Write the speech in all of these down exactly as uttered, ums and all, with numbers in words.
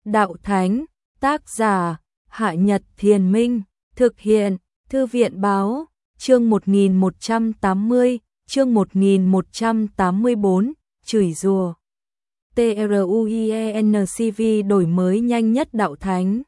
Đạo Thánh, tác giả, Hạ Nhật Thiền Minh, thực hiện, Thư viện Báo, chương một nghìn một trăm tám mươi, chương một nghìn một trăm tám mươi tư, chửi rủa. TRUIENCV đổi mới nhanh nhất Đạo Thánh.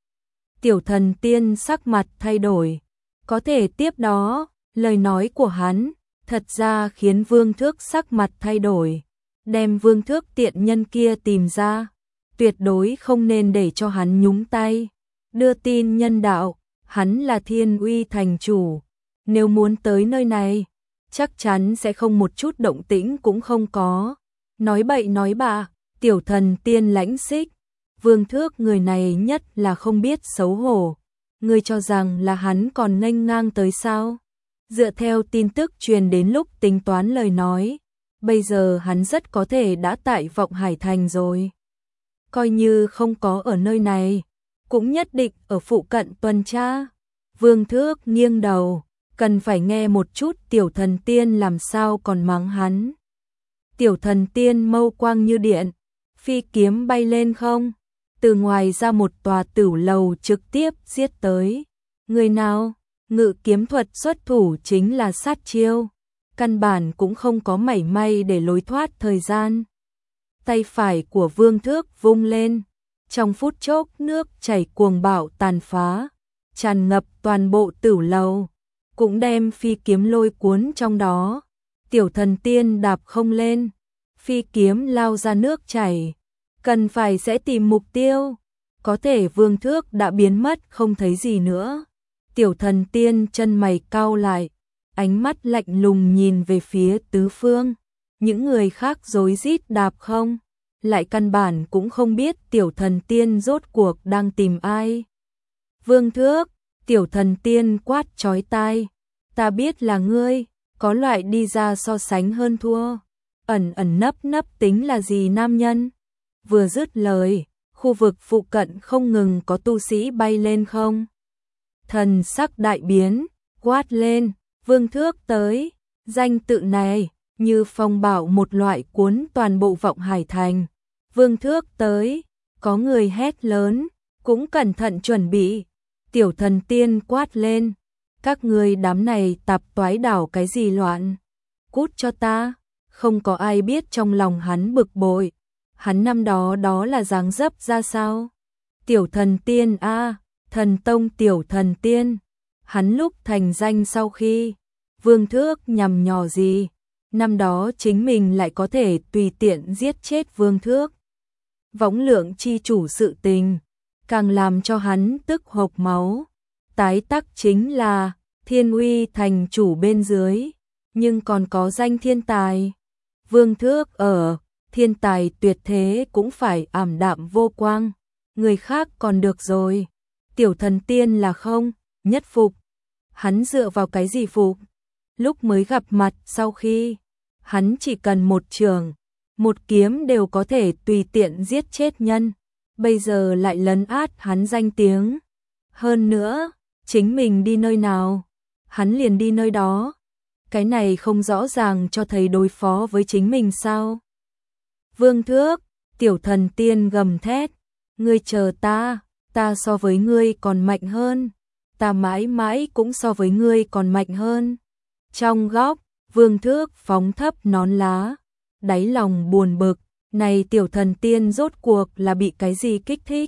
Tiểu Thần Tiên sắc mặt thay đổi, có thể tiếp đó, lời nói của hắn, thật ra khiến Vương Thước sắc mặt thay đổi, đem Vương Thước tiện nhân kia tìm ra, tuyệt đối không nên để cho hắn nhúng tay, đưa tin nhân đạo, hắn là Thiên Uy thành chủ, nếu muốn tới nơi này, chắc chắn sẽ không một chút động tĩnh cũng không có, nói bậy nói bạ, Tiểu Thần Tiên lãnh xích, Vương Thước người này nhất là không biết xấu hổ, ngươi cho rằng là hắn còn nghênh ngang tới sao? Dựa theo tin tức truyền đến lúc tính toán lời nói, bây giờ hắn rất có thể đã tại Vọng Hải Thành rồi. Coi như không có ở nơi này, cũng nhất định ở phụ cận tuần tra. Vương Thước nghiêng đầu, cần phải nghe một chút Tiểu Thần Tiên làm sao còn mắng hắn. Tiểu Thần Tiên mâu quang như điện, phi kiếm bay lên không, từ ngoài ra một tòa tửu lầu trực tiếp giết tới. Người nào? Ngự kiếm thuật xuất thủ chính là sát chiêu, căn bản cũng không có mảy may để lối thoát thời gian. Tay phải của Vương Thước vung lên, trong phút chốc nước chảy cuồng bạo tàn phá, tràn ngập toàn bộ tửu lầu, cũng đem phi kiếm lôi cuốn trong đó. Tiểu Thần Tiên đạp không lên, phi kiếm lao ra nước chảy, cần phải sẽ tìm mục tiêu, có thể Vương Thước đã biến mất không thấy gì nữa. Tiểu Thần Tiên chân mày cau lại, ánh mắt lạnh lùng nhìn về phía tứ phương, những người khác rối rít đạp không, lại căn bản cũng không biết Tiểu Thần Tiên rốt cuộc đang tìm ai. Vương Thước, Tiểu Thần Tiên quát chói tai, ta biết là ngươi, có loại đi ra so sánh hơn thua, ẩn ẩn nấp nấp tính là gì nam nhân. Vừa dứt lời, khu vực phụ cận không ngừng có tu sĩ bay lên không. Thần sắc đại biến, quát lên, Vương Thước tới, danh tự này, như phong bạo một loại cuốn toàn bộ Vọng Hải Thành. Vương Thước tới, có người hét lớn, cũng cẩn thận chuẩn bị. Tiểu Thần Tiên quát lên, các người đám này tạp toái đảo cái gì loạn, cút cho ta, không có ai biết trong lòng hắn bực bội. Hắn năm đó đó là dáng dấp ra sao? Tiểu Thần Tiên a, à, Thần Tông Tiểu Thần Tiên. Hắn lúc thành danh sau khi Vương Thước nhằm nhò gì, năm đó chính mình lại có thể tùy tiện giết chết Vương Thước. Võng Lượng chi chủ sự tình, càng làm cho hắn tức hộc máu. Tái tắc chính là Thiên Uy thành chủ bên dưới, nhưng còn có danh thiên tài. Vương Thước ở thiên tài tuyệt thế cũng phải ảm đạm vô quang, người khác còn được rồi, Tiểu Thần Tiên là không, nhất phục. Hắn dựa vào cái gì phục? Lúc mới gặp mặt sau khi, hắn chỉ cần một trường, một kiếm đều có thể tùy tiện giết chết nhân, bây giờ lại lấn át hắn danh tiếng. Hơn nữa, chính mình đi nơi nào, hắn liền đi nơi đó, cái này không rõ ràng cho thấy đối phó với chính mình sao? Vương Thước, Tiểu Thần Tiên gầm thét, ngươi chờ ta, ta so với ngươi còn mạnh hơn, ta mãi mãi cũng so với ngươi còn mạnh hơn. Trong góc, Vương Thước phóng thấp nón lá, đáy lòng buồn bực, này Tiểu Thần Tiên rốt cuộc là bị cái gì kích thích?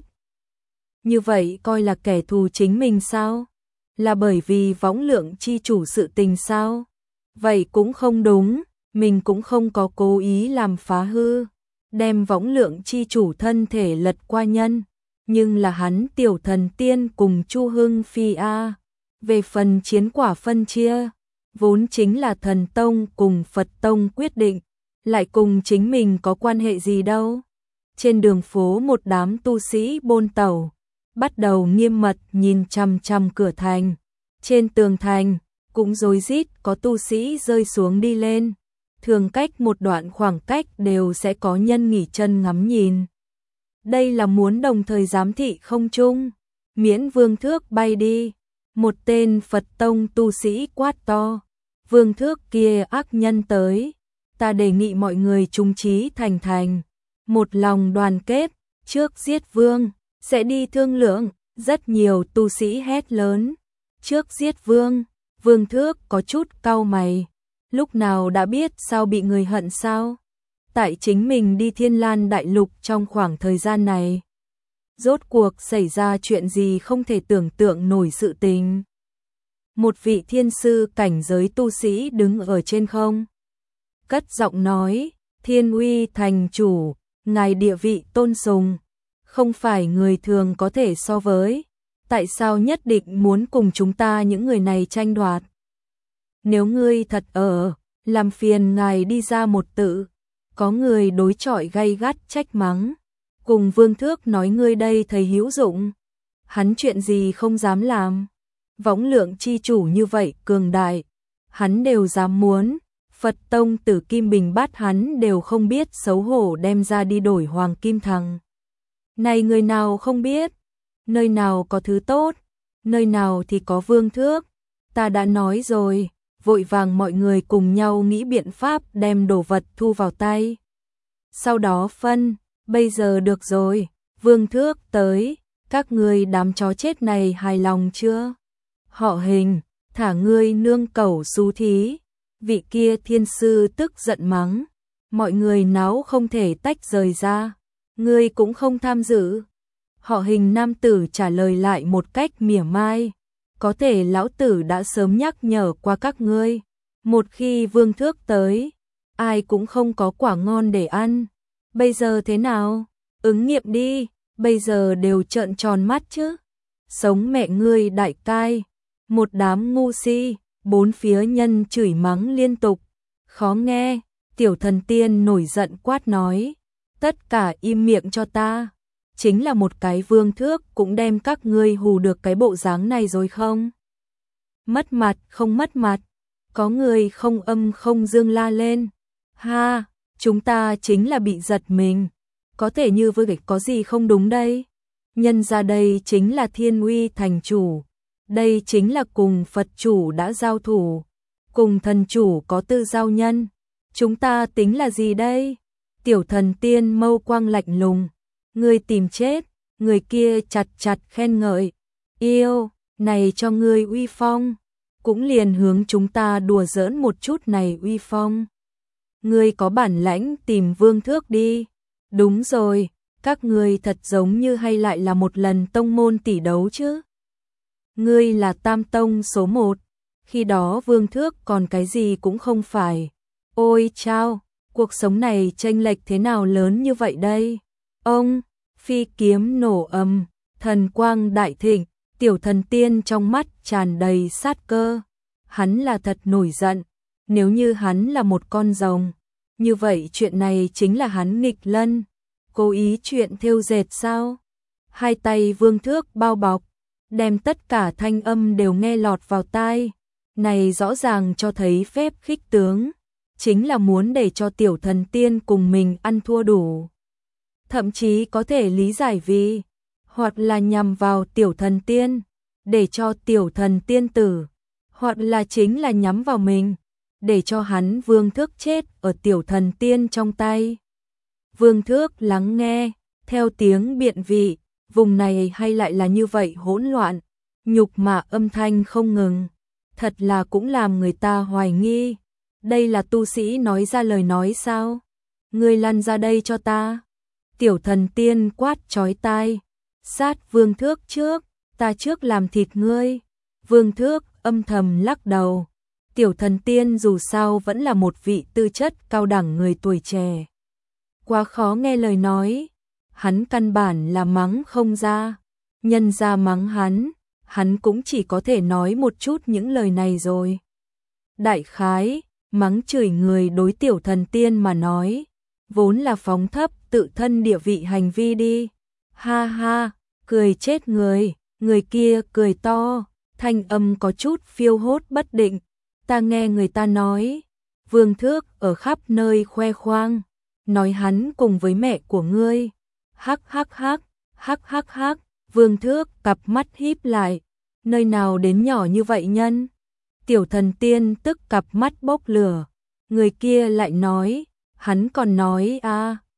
Như vậy coi là kẻ thù chính mình sao? Là bởi vì Võng Lượng chi chủ sự tình sao? Vậy cũng không đúng, mình cũng không có cố ý làm phá hư, đem Võng Lượng chi chủ thân thể lật qua nhân, nhưng là hắn Tiểu Thần Tiên cùng Chu Hưng Phi a. Về phần chiến quả phân chia, vốn chính là Thần Tông cùng Phật Tông quyết định, lại cùng chính mình có quan hệ gì đâu. Trên đường phố một đám tu sĩ bôn tẩu, bắt đầu nghiêm mật nhìn chằm chằm cửa thành. Trên tường thành, cũng rối rít có tu sĩ rơi xuống đi lên. Thường cách một đoạn khoảng cách đều sẽ có nhân nghỉ chân ngắm nhìn. Đây là muốn đồng thời giám thị không trung, miễn Vương Thước bay đi. Một tên Phật Tông tu sĩ quát to, Vương Thước kia ác nhân tới, ta đề nghị mọi người chung chí thành thành, một lòng đoàn kết, Trước giết vương, sẽ đi thương lượng, rất nhiều tu sĩ hét lớn. Trước giết vương, Vương Thước có chút cau mày, lúc nào đã biết sao bị người hận sao? Tại chính mình đi Thiên Lan Đại Lục trong khoảng thời gian này. Rốt cuộc xảy ra chuyện gì không thể tưởng tượng nổi sự tình. Một vị thiên sư cảnh giới tu sĩ đứng ở trên không. Cất giọng nói, Thiên Uy thành chủ, ngài địa vị tôn sùng, không phải người thường có thể so với. Tại sao nhất định muốn cùng chúng ta những người này tranh đoạt? Nếu ngươi thật ở, làm phiền ngài đi ra một tự. Có người đối chọi gay gắt trách mắng. Cùng Vương Thước nói ngươi đây thầy hữu dụng. Hắn chuyện gì không dám làm. Võng lượng chi chủ như vậy cường đại. Hắn đều dám muốn. Phật Tông Tử Kim Bình Bát hắn đều không biết xấu hổ đem ra đi đổi Hoàng Kim Thằng. Này người nào không biết. Nơi nào có thứ tốt. Nơi nào thì có Vương Thước. Ta đã nói rồi. Vội vàng mọi người cùng nhau nghĩ biện pháp đem đồ vật thu vào tay. Sau đó phân, bây giờ được rồi, Vương Thước tới, các ngươi đám chó chết này hài lòng chưa? Họ Hình, thả ngươi nương cẩu xú thí. Vị kia thiên sư tức giận mắng, mọi người náo không thể tách rời ra, ngươi cũng không tham dự. Họ Hình nam tử trả lời lại một cách mỉa mai. Có thể lão tử đã sớm nhắc nhở qua các ngươi, một khi Vương Thước tới, ai cũng không có quả ngon để ăn. Bây giờ thế nào? Ứng nghiệm đi, bây giờ đều trợn tròn mắt chứ. Sống mẹ ngươi đại cai, một đám ngu si, bốn phía nhân chửi mắng liên tục. Khó nghe, tiểu thần tiên nổi giận quát nói, tất cả im miệng cho ta. Chính là một cái Vương Thước cũng đem các ngươi hù được cái bộ dáng này rồi không? Mất mặt không mất mặt, có người không âm không dương la lên. Ha, chúng ta chính là bị giật mình, có thể như với có gì không đúng đây? Nhân ra đây chính là Thiên Uy thành chủ, đây chính là cùng Phật chủ đã giao thủ, cùng thần chủ có tư giao nhân. Chúng ta tính là gì đây? Tiểu thần tiên mâu quang lạnh lùng. Ngươi tìm chết, người kia chặt chặt khen ngợi. Yêu, này cho ngươi uy phong, cũng liền hướng chúng ta đùa giỡn một chút này uy phong. Ngươi có bản lãnh tìm Vương Thước đi. Đúng rồi, các ngươi thật giống như hay lại là một lần tông môn tỷ đấu chứ. Ngươi là tam tông số một, khi đó Vương Thước còn cái gì cũng không phải. Ôi chao, cuộc sống này chênh lệch thế nào lớn như vậy đây? Ông, phi kiếm nổ ầm, thần quang đại thịnh, tiểu thần tiên trong mắt tràn đầy sát cơ. Hắn là thật nổi giận, nếu như hắn là một con rồng, như vậy chuyện này chính là hắn nghịch lân, cố ý chuyện thêu dệt sao? Hai tay Vương Thước bao bọc, đem tất cả thanh âm đều nghe lọt vào tai. Này rõ ràng cho thấy phép khích tướng, chính là muốn để cho tiểu thần tiên cùng mình ăn thua đủ. Thậm chí có thể lý giải vì, hoặc là nhằm vào tiểu thần tiên, để cho tiểu thần tiên tử, hoặc là chính là nhắm vào mình, để cho hắn Vương Thước chết ở tiểu thần tiên trong tay. Vương Thước lắng nghe, theo tiếng biện vị, vùng này hay lại là như vậy hỗn loạn, nhục mạ âm thanh không ngừng, thật là cũng làm người ta hoài nghi. Đây là tu sĩ nói ra lời nói sao? Ngươi lăn ra đây cho ta. Tiểu thần tiên quát chói tai, sát Vương Thước trước, ta trước làm thịt ngươi. Vương Thước âm thầm lắc đầu. Tiểu thần tiên dù sao vẫn là một vị tư chất cao đẳng người tuổi trẻ. Quá khó nghe lời nói, hắn căn bản là mắng không ra. Nhân ra mắng hắn, hắn cũng chỉ có thể nói một chút những lời này rồi. Đại khái, mắng chửi người đối tiểu thần tiên mà nói, vốn là phóng thấp tự thân địa vị hành vi đi. Ha ha, cười chết người, người kia cười to, thanh âm có chút phiêu hốt bất định. Ta nghe người ta nói, Vương Thước ở khắp nơi khoe khoang, nói hắn cùng với mẹ của ngươi. Hắc hắc hắc, hắc hắc hắc, Vương Thước cặp mắt híp lại, nơi nào đến nhỏ như vậy nhân? Tiểu thần tiên tức cặp mắt bốc lửa, người kia lại nói, hắn còn nói a, à,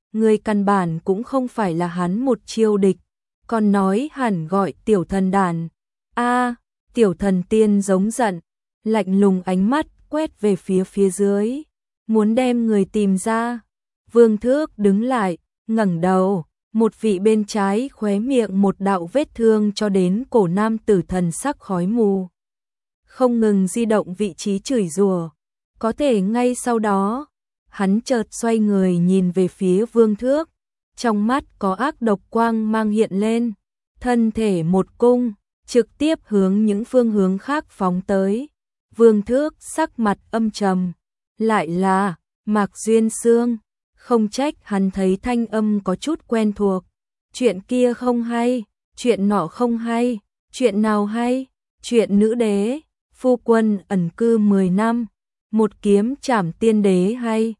người căn bản cũng không phải là hắn một chiêu địch, còn nói hẳn gọi tiểu thần đàn. A, tiểu thần tiên giống giận, lạnh lùng ánh mắt quét về phía phía dưới, muốn đem người tìm ra. Vương Thước đứng lại, ngẩng đầu, một vị bên trái khóe miệng một đạo vết thương cho đến cổ nam tử thần sắc khói mù. Không ngừng di động vị trí chửi rủa, có thể ngay sau đó, hắn chợt xoay người nhìn về phía Vương Thước, trong mắt có ác độc quang mang hiện lên, thân thể một cung, trực tiếp hướng những phương hướng khác phóng tới. Vương Thước sắc mặt âm trầm, lại là Mạc Duyên Xương, không trách hắn thấy thanh âm có chút quen thuộc. Chuyện kia không hay, chuyện nọ không hay, chuyện nào hay? Chuyện nữ đế, phu quân ẩn cư mười năm, một kiếm trảm tiên đế hay?